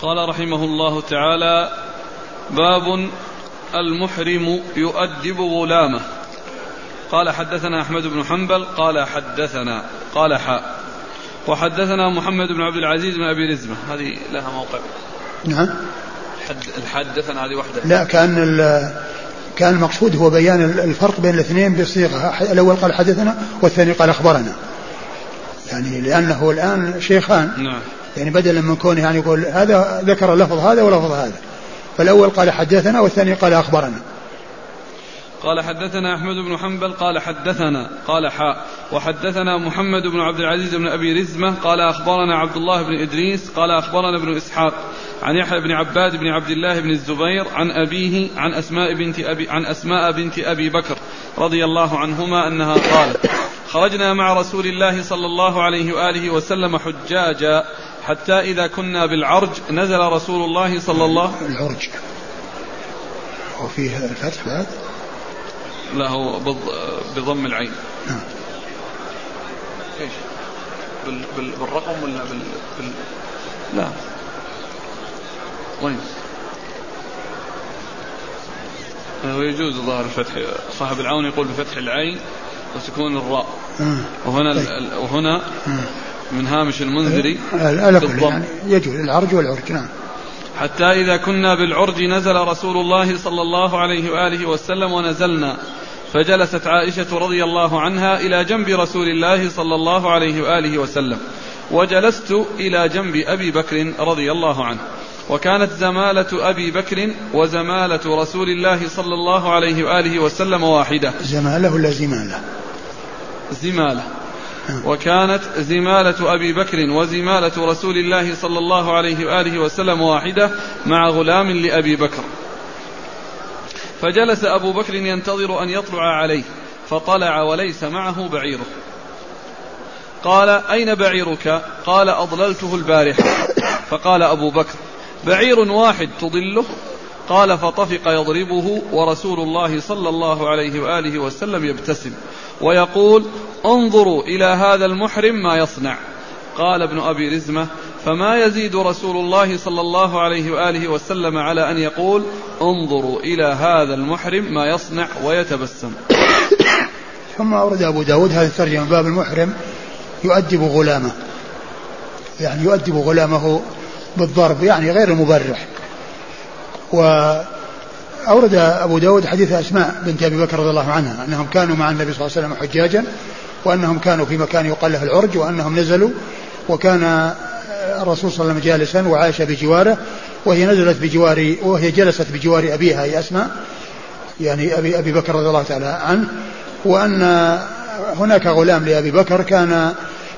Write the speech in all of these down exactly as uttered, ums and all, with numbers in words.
قال رحمه الله تعالى: باب المحرم يؤدب غلامه. قال حدثنا أحمد بن حنبل قال حدثنا قال حاء وحدثنا محمد بن عبد العزيز بن أبي رزمة. هذه لها موقع. نعم. حدثنا هذه وحدة. لا، كان كان المقصود هو بيان الفرق بين الاثنين بصيغة. الأول قال حدثنا والثاني قال أخبرنا، يعني لأنه الآن شيخان. نعم. يعني بدلا من كونه يعني يقول هذا ذكر لفظ هذا ولفظ هذا، فالأول قال حدثنا والثاني قال أخبرنا. قال حدثنا أحمد بن حنبل قال حدثنا قال حاء وحدثنا محمد بن عبد العزيز بن أبي رزمة قال أخبرنا عبد الله بن إدريس قال أخبرنا ابن إسحاق عن يحيى بن عباد بن عبد الله بن الزبير عن أبيه عن أسماء بنت أبي عن أسماء بنت أبي بكر رضي الله عنهما أنها قالت: خرجنا مع رسول الله صلى الله عليه وآله وسلم حجاجا حتى إذا كنا بالعرج نزل رسول الله صلى الله عليه وسلم. العرج وفيه الفتح بعد؟ لا، هو بضم العين. نعم. ايش بال... بال... بالرقم ولا بال... بال... لا وين هو يجوز ظاهر الفتح. صاحب العون يقول بفتح العين وسكون الراء. وهنا ال... وهنا من هامش المنذري يعني يجوز العرج والعرج. نعم. حتى إذا كنا بالعرج نزل رسول الله صلى الله عليه وآله وسلم ونزلنا، فجلست عائشة رضي الله عنها إلى جنب رسول الله صلى الله عليه وآله وسلم، وجلست إلى جنب أبي بكر رضي الله عنه، وكانت زمالة أبي بكر وزمالة رسول الله صلى الله عليه وآله وسلم واحدة. زمالة ولا زمالة؟ زمالة. وكانت زمالة أبي بكر وزمالة رسول الله صلى الله عليه وآله وسلم واحدة مع غلام لأبي بكر. فجلس أبو بكر ينتظر أن يطلع عليه، فطلع وليس معه بعيره. قال: أين بعيرك؟ قال: أضللته البارحة. فقال أبو بكر: بعير واحد تضله؟ قال: فطفق يضربه ورسول الله صلى الله عليه وآله وسلم يبتسم ويقول: انظروا إلى هذا المحرم ما يصنع. قال ابن أبي رزمة: فما يزيد رسول الله صلى الله عليه وآله وسلم على أن يقول: انظروا إلى هذا المحرم ما يصنع ويتبسم. ثم أورد أبو داود هذا الترجمة: باب المحرم يؤدب غلامه، يعني يؤدب غلامه بالضرب، يعني غير المبرح. وأورد أبو داود حديث أسماء بنت أبي بكر رضي الله عنها أنهم كانوا مع النبي صلى الله عليه وسلم حجاجا، وأنهم كانوا في مكان يقال له العرج، وأنهم نزلوا وكان الرسول صلى الله عليه وسلم جالسا وعائشة بجواره، وهي نزلت بجوار وهي جلست بجوار أبيها أي أسماء، يعني أبي, أبي بكر رضي الله تعالى عنه، وأن هناك غلام لأبي بكر كان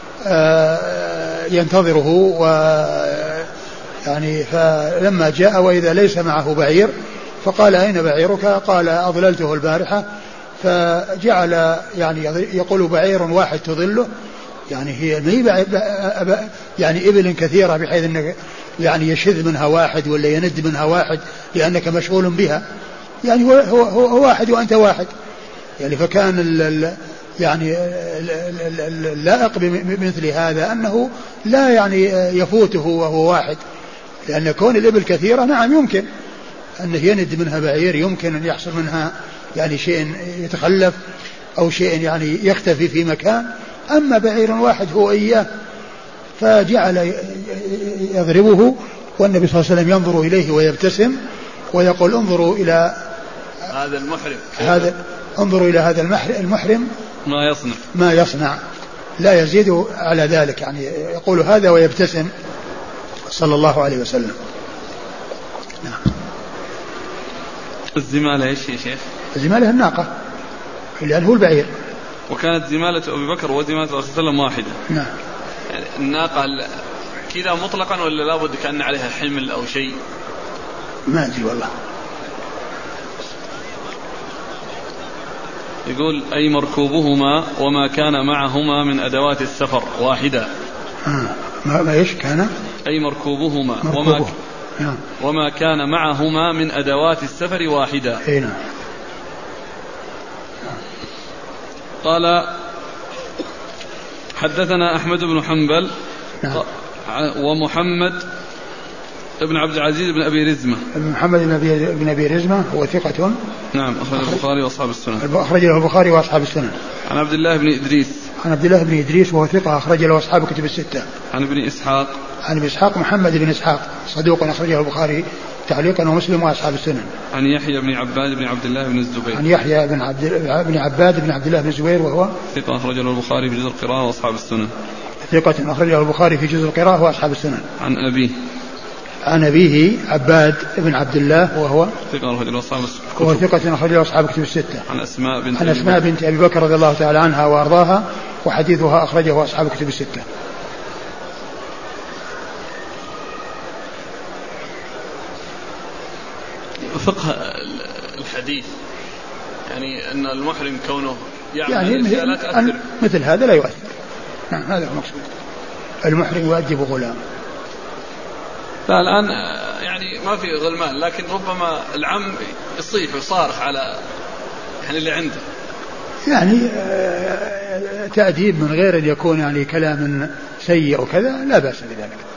ينتظره، و يعني فلما جاء وإذا ليس معه بعير فقال: أين بعيرك؟ قال: أضللته البارحة. فجعل يعني يقول: بعير واحد تضله، يعني هي يعني إبل كثيرة بحيث أنك يعني يشذ منها واحد ولا يند منها واحد لأنك مشغول بها، يعني هو, هو, هو واحد وأنت واحد، يعني فكان ال ال يعني اللائق بمثل هذا أنه لا يعني يفوته وهو واحد، لأن كون الإبل كثيرة نعم يمكن أنه يند منها بعير، يمكن أن يحصل منها يعني شيء يتخلف أو شيء يعني يختفي في مكان، أما بعير واحد هو إياه. فجعل يضربه والنبي صلى الله عليه وسلم ينظر إليه ويبتسم ويقول: انظروا إلى هذا المحرم هذا انظروا إلى هذا المحرم ما يصنع ما يصنع لا يزيد على ذلك، يعني يقول هذا ويبتسم صلى الله عليه وسلم. نعم. الزمالة ايش يا شيخ؟ الزمالة الناقة، لأنه هو البعير. وكانت زمالة أبي بكر وزمالة الرسول صلى الله عليه وسلم واحدة. نعم. يعني الناقة كذا مطلقا ولا لابد كأن عليها حمل أو شيء؟ ما أدري والله. يقول: أي مركوبهما وما كان معهما من أدوات السفر واحدة. آه. ما إيش كان؟ أي مركوبهما مركوبه. وما, نعم. وما كان معهما من أدوات السفر واحدة. نعم. قال: حدثنا أحمد بن حنبل. نعم. ومحمد ابن عبد العزيز بن أبي رزمة. محمد بن أبي, بن أبي رزمة هو ثقة. نعم أخرج البخاري وأصحاب السنن. أخرج له البخاري وأصحاب السنن. عن عبد الله بن إدريس. عن عبد الله بن إدريس وهو ثقة أخرج له أصحاب كتب الستة. عن ابن إسحاق. عن ابن إسحاق محمد بن إسحاق صدوق أخرجه البخاري تعليقا ومسلم وأصحاب السنن. عن يحيى بن عباد بن عبد الله بن الزبير. عن يحيى بن عبد بن عباد بن عبد الله بن الزبير وهو ثقة أخرجه البخاري في جزء القراءة وأصحاب السنن. ثقة أخرجه البخاري في جزء القراءة وأصحاب السنن. عن أبيه. عن أبيه عباد بن عبد الله وهو ثقة أخرجه أصحاب السنن. وهو ثقة أخرجه أصحاب كتب الستة. عن أسماء بنت عن أسماء بنت أبي بكر رضي الله تعالى عنها وأرضاها وحديثها أخرجه أصحاب كتب الستة. فقه الحديث يعني أن المحرم كونه يعمل يعني الأشياء لا تأثر مثل هذا لا يؤثر. نعم هذا هو المقصود. المحرم يؤدب غلام. لا الآن يعني ما في غلمان لكن ربما العم يصيح ويصارخ على يعني اللي عنده يعني تأديب من غير أن يكون يعني كلام سيء وكذا لا بأس بذلك.